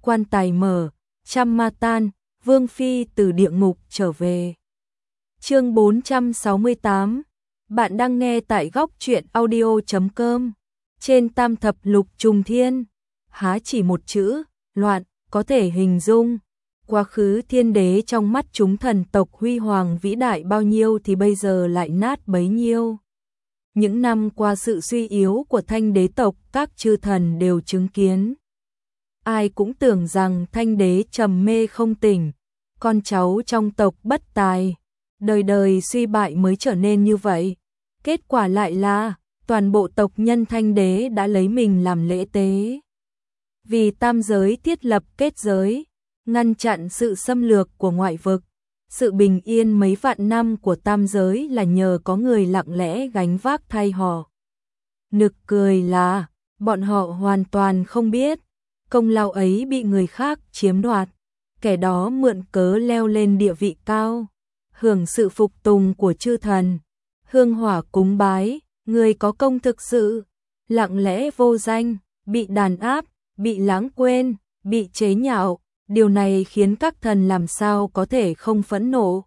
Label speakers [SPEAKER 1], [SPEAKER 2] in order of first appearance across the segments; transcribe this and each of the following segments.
[SPEAKER 1] quan tài mở, trăm ma tan, Vương Phi từ địa ngục trở về. Chương 468. Bạn đang nghe tại góc truyện audio.com. Trên tam thập lục trùng thiên, há chỉ một chữ, loạn, có thể hình dung. Quá khứ thiên đế trong mắt chúng thần tộc huy hoàng vĩ đại bao nhiêu thì bây giờ lại nát bấy nhiêu. Những năm qua sự suy yếu của Thanh đế tộc các chư thần đều chứng kiến. Ai cũng tưởng rằng Thanh đế trầm mê không tỉnh, con cháu trong tộc bất tài, đời đời suy bại mới trở nên như vậy. Kết quả lại là toàn bộ tộc nhân Thanh đế đã lấy mình làm lễ tế. Vì tam giới thiết lập kết giới, ngăn chặn sự xâm lược của ngoại vực. Sự bình yên mấy vạn năm của tam giới là nhờ có người lặng lẽ gánh vác thay họ. Nực cười là, bọn họ hoàn toàn không biết, công lao ấy bị người khác chiếm đoạt. Kẻ đó mượn cớ leo lên địa vị cao, hưởng sự phục tùng của chư thần, hương hỏa cúng bái, người có công thực sự, lặng lẽ vô danh, bị đàn áp, bị lãng quên, bị chế nhạo. Điều này khiến các thần làm sao có thể không phẫn nộ.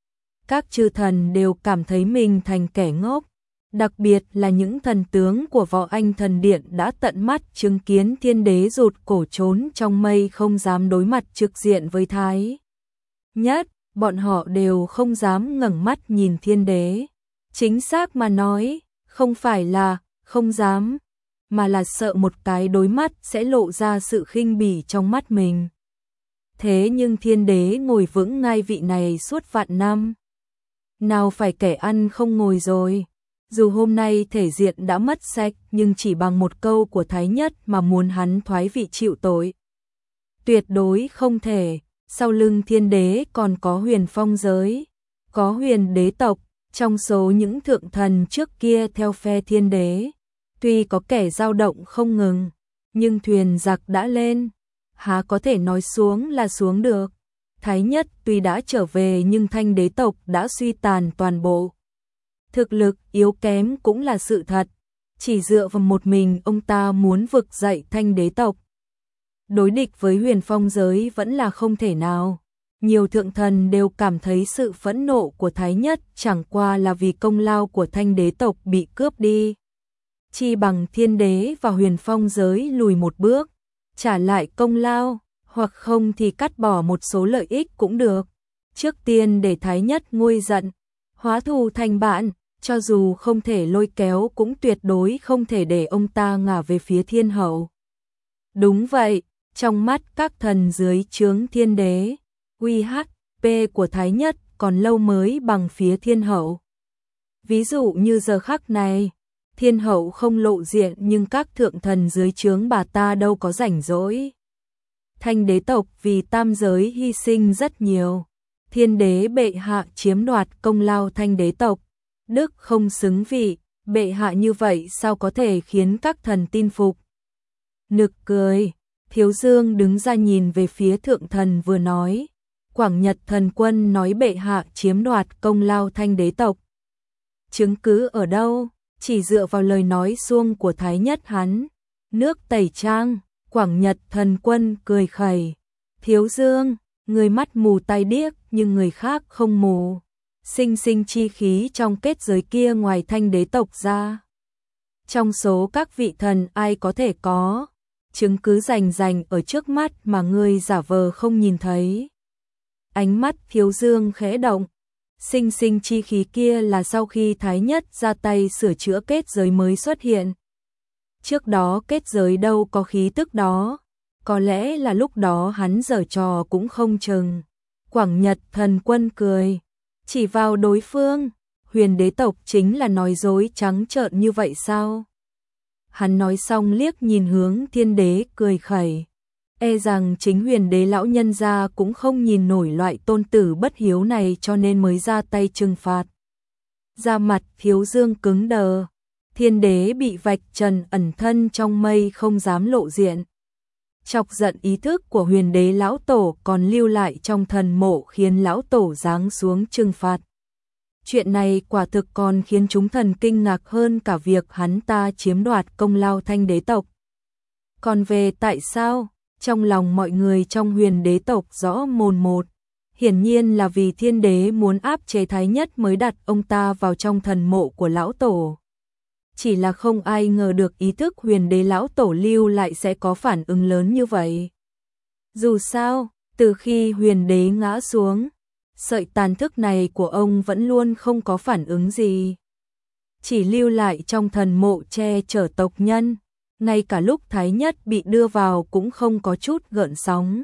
[SPEAKER 1] Các chư thần đều cảm thấy mình thành kẻ ngốc, đặc biệt là những thần tướng của Võ Anh Thần Điện đã tận mắt chứng kiến thiên đế rụt cổ trốn trong mây không dám đối mặt trực diện với Thái Nhất, bọn họ đều không dám ngẩng mắt nhìn thiên đế. Chính xác mà nói, không phải là không dám, mà là sợ một cái đối mắt sẽ lộ ra sự khinh bỉ trong mắt mình. Thế nhưng thiên đế ngồi vững ngai vị này suốt vạn năm. Nào phải kẻ ăn không ngồi rồi. Dù hôm nay thể diện đã mất sạch nhưng chỉ bằng một câu của Thái Nhất mà muốn hắn thoái vị chịu tội. Tuyệt đối không thể. Sau lưng thiên đế còn có Huyền Phong giới, có Huyền đế tộc. Trong số những thượng thần trước kia theo phe thiên đế, tuy có kẻ dao động không ngừng, nhưng thuyền giặc đã lên, há có thể nói xuống là xuống được. Thái Nhất tuy đã trở về nhưng Thanh đế tộc đã suy tàn toàn bộ. Thực lực yếu kém cũng là sự thật, chỉ dựa vào một mình ông ta muốn vực dậy Thanh đế tộc. Đối địch với Huyền Phong giới vẫn là không thể nào. Nhiều thượng thần đều cảm thấy sự phẫn nộ của Thái Nhất chẳng qua là vì công lao của Thanh đế tộc bị cướp đi. Chi bằng thiên đế và Huyền Phong giới lùi một bước, trả lại công lao, hoặc không thì cắt bỏ một số lợi ích cũng được. Trước tiên để Thái Nhất nguôi giận, hóa thù thành bạn, cho dù không thể lôi kéo cũng tuyệt đối không thể để ông ta ngả về phía thiên hậu. Đúng vậy, trong mắt các thần dưới trướng thiên đế, UHP của Thái Nhất còn lâu mới bằng phía thiên hậu. Ví dụ như giờ khắc này, thiên hậu không lộ diện nhưng các thượng thần dưới trướng bà ta đâu có rảnh rỗi. Thanh đế tộc vì tam giới hy sinh rất nhiều. Thiên đế bệ hạ chiếm đoạt công lao Thanh đế tộc. Đức không xứng vị, bệ hạ như vậy sao có thể khiến các thần tin phục. Nực cười, Thiếu Dương đứng ra nhìn về phía thượng thần vừa nói. Quảng Nhật thần quân nói bệ hạ chiếm đoạt công lao Thanh đế tộc. Chứng cứ ở đâu? Chỉ dựa vào lời nói suông của Thái Nhất hắn. Nước tẩy trang, Quảng Nhật thần quân cười khẩy. Thiếu Dương, người mắt mù tai điếc nhưng người khác không mù. Sinh sinh chi khí trong kết giới kia ngoài Thanh đế tộc ra. Trong số các vị thần ai có thể có. Chứng cứ rành rành ở trước mắt mà ngươi giả vờ không nhìn thấy. Ánh mắt Thiếu Dương khẽ động. Sinh sinh chi khí kia là sau khi Thái Nhất ra tay sửa chữa kết giới mới xuất hiện. Trước đó kết giới đâu có khí tức đó. Có lẽ là lúc đó hắn giở trò cũng không chừng. Quảng Nhật thần quân cười. Chỉ vào đối phương. Huyền đế tộc chính là nói dối trắng trợn như vậy sao? Hắn nói xong liếc nhìn hướng thiên đế cười khẩy. E rằng chính Huyền đế lão nhân gia cũng không nhìn nổi loại tôn tử bất hiếu này cho nên mới ra tay trừng phạt. Da mặt Thiếu Dương cứng đờ. Thiên đế bị vạch trần ẩn thân trong mây không dám lộ diện. Chọc giận ý thức của Huyền đế lão tổ còn lưu lại trong thần mộ khiến lão tổ giáng xuống trừng phạt. Chuyện này quả thực còn khiến chúng thần kinh ngạc hơn cả việc hắn ta chiếm đoạt công lao Thanh đế tộc. Còn về tại sao? Trong lòng mọi người trong Huyền đế tộc rõ mồn một, hiển nhiên là vì Thiên đế muốn áp chế Thái Nhất mới đặt ông ta vào trong thần mộ của lão tổ. Chỉ là không ai ngờ được ý thức Huyền đế lão tổ lưu lại sẽ có phản ứng lớn như vậy. Dù sao, từ khi Huyền đế ngã xuống, sợi tàn thức này của ông vẫn luôn không có phản ứng gì. Chỉ lưu lại trong thần mộ che chở tộc nhân, ngay cả lúc Thái Nhất bị đưa vào cũng không có chút gợn sóng.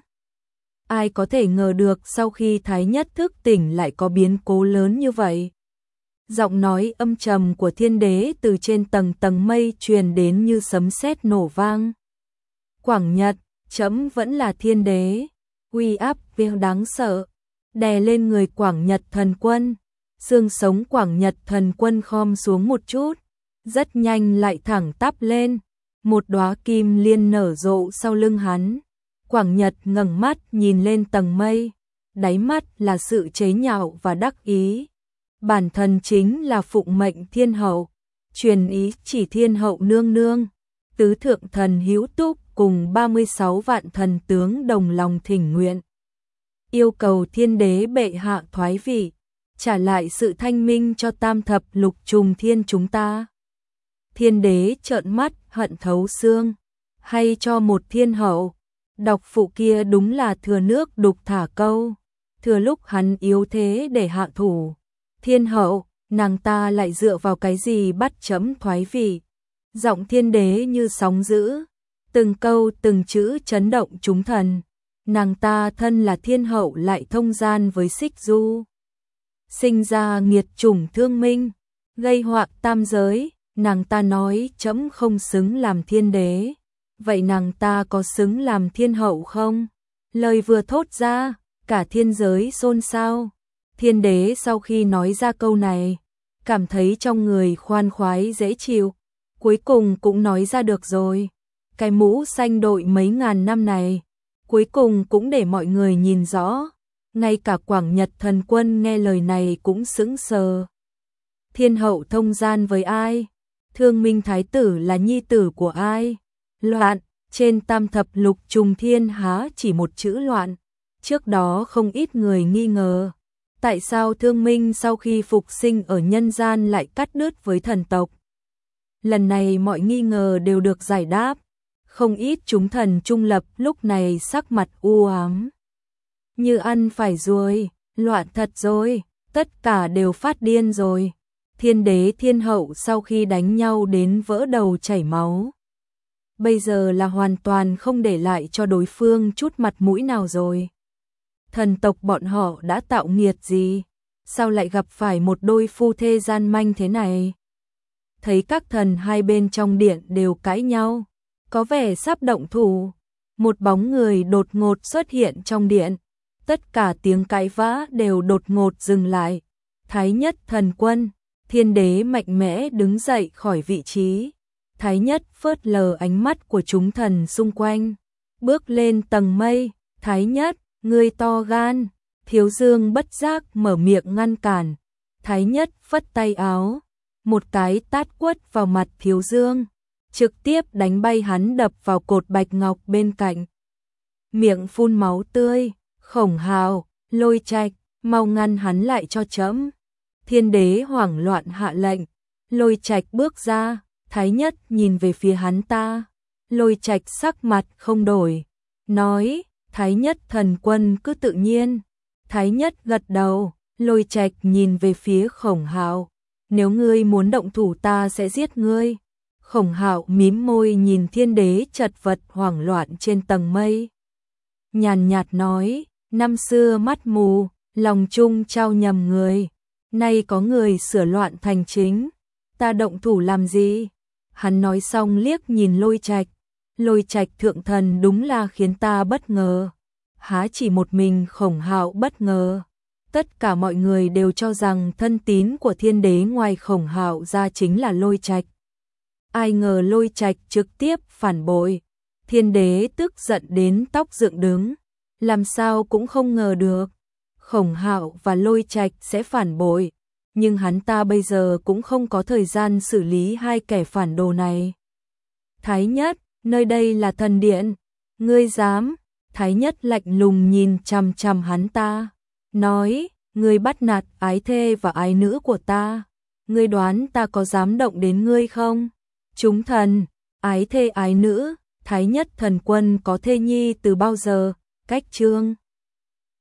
[SPEAKER 1] Ai có thể ngờ được sau khi Thái Nhất thức tỉnh lại có biến cố lớn như vậy. Giọng nói âm trầm của Thiên đế từ trên tầng tầng mây truyền đến như sấm sét nổ vang. Quảng Nhật, trẫm vẫn là Thiên đế, uy áp viêu đáng sợ, đè lên người Quảng Nhật thần quân. Xương sống Quảng Nhật thần quân khom xuống một chút, rất nhanh lại thẳng tắp lên, một đóa kim liên nở rộ sau lưng hắn. Quảng Nhật ngẩng mắt nhìn lên tầng mây, đáy mắt là sự chế nhạo và đắc ý. Bản thân chính là phụng mệnh thiên hậu, truyền ý chỉ thiên hậu nương nương, tứ thượng thần Hữu Túc cùng 36 vạn thần tướng đồng lòng thỉnh nguyện. Yêu cầu Thiên đế bệ hạ thoái vị, trả lại sự thanh minh cho tam thập lục trùng thiên chúng ta. Thiên đế trợn mắt hận thấu xương, hay cho một thiên hậu. Đọc phụ kia đúng là thừa nước đục thả câu, thừa lúc hắn yếu thế để hạ thủ. Thiên hậu, nàng ta lại dựa vào cái gì bắt trẫm thoái vị? Giọng Thiên đế như sóng dữ, từng câu từng chữ chấn động chúng thần. Nàng ta thân là thiên hậu lại thông gian với Xích Du, sinh ra nghiệt chủng thương minh, gây họa tam giới. Nàng ta nói trẫm không xứng làm thiên đế, vậy nàng ta có xứng làm thiên hậu không? Lời vừa thốt ra, cả thiên giới xôn xao. Thiên đế sau khi nói ra câu này, cảm thấy trong người khoan khoái dễ chịu, cuối cùng cũng nói ra được rồi. Cái mũ xanh đội mấy ngàn năm này, cuối cùng cũng để mọi người nhìn rõ. Ngay cả Quảng Nhật thần quân nghe lời này cũng sững sờ. Thiên hậu thông gian với ai? Thương Minh thái tử là nhi tử của ai? Loạn, trên tam thập lục trùng thiên há chỉ một chữ loạn. Trước đó không ít người nghi ngờ, tại sao Thương Minh sau khi phục sinh ở nhân gian lại cắt đứt với thần tộc. Lần này mọi nghi ngờ đều được giải đáp, không ít chúng thần trung lập lúc này sắc mặt u ám. Như ăn phải ruồi, loạn thật rồi, tất cả đều phát điên rồi. Thiên đế thiên hậu sau khi đánh nhau đến vỡ đầu chảy máu, bây giờ là hoàn toàn không để lại cho đối phương chút mặt mũi nào rồi. Thần tộc bọn họ đã tạo nghiệt gì? Sao lại gặp phải một đôi phu thê gian manh thế này? Thấy các thần hai bên trong điện đều cãi nhau, có vẻ sắp động thủ. Một bóng người đột ngột xuất hiện trong điện. Tất cả tiếng cãi vã đều đột ngột dừng lại. Thái Nhất thần quân, Thiên đế mạnh mẽ đứng dậy khỏi vị trí. Thái Nhất phớt lờ ánh mắt của chúng thần xung quanh, bước lên tầng mây. Thái Nhất, ngươi to gan. Thiếu Dương bất giác mở miệng ngăn cản. Thái Nhất phất tay áo, một cái tát quất vào mặt Thiếu Dương, trực tiếp đánh bay hắn đập vào cột bạch ngọc bên cạnh. Miệng phun máu tươi. Khổng Hào, Lôi Trạch, mau ngăn hắn lại cho trẫm. Thiên đế hoảng loạn hạ lệnh. Lôi Trạch bước ra. Thái Nhất nhìn về phía hắn ta. Lôi Trạch sắc mặt không đổi, nói, Thái Nhất thần quân cứ tự nhiên. Thái Nhất gật đầu. Lôi Trạch nhìn về phía Khổng Hạo, nếu ngươi muốn động thủ ta sẽ giết ngươi. Khổng Hạo mím môi nhìn thiên đế chật vật hoảng loạn trên tầng mây, nhàn nhạt nói, năm xưa mắt mù, lòng chung trao nhầm người, nay có người sửa loạn thành chính, ta động thủ làm gì? Hắn nói xong liếc nhìn Lôi Trạch. Lôi Trạch thượng thần đúng là khiến ta bất ngờ. Há chỉ một mình Khổng Hạo bất ngờ. Tất cả mọi người đều cho rằng thân tín của thiên đế ngoài Khổng Hạo ra chính là Lôi Trạch. Ai ngờ Lôi Trạch trực tiếp phản bội. Thiên đế tức giận đến tóc dựng đứng. Làm sao cũng không ngờ được Khổng Hạo và Lôi Trạch sẽ phản bội. Nhưng hắn ta bây giờ cũng không có thời gian xử lý hai kẻ phản đồ này. Thái Nhất, nơi đây là thần điện, Ngươi dám? Thái nhất lạnh lùng nhìn chằm chằm hắn ta, nói, ngươi bắt nạt ái thê và ái nữ của ta, ngươi đoán ta có dám động đến ngươi không? Chúng thần, ái thê ái nữ, Thái nhất thần quân có thê nhi từ bao giờ? Cách chương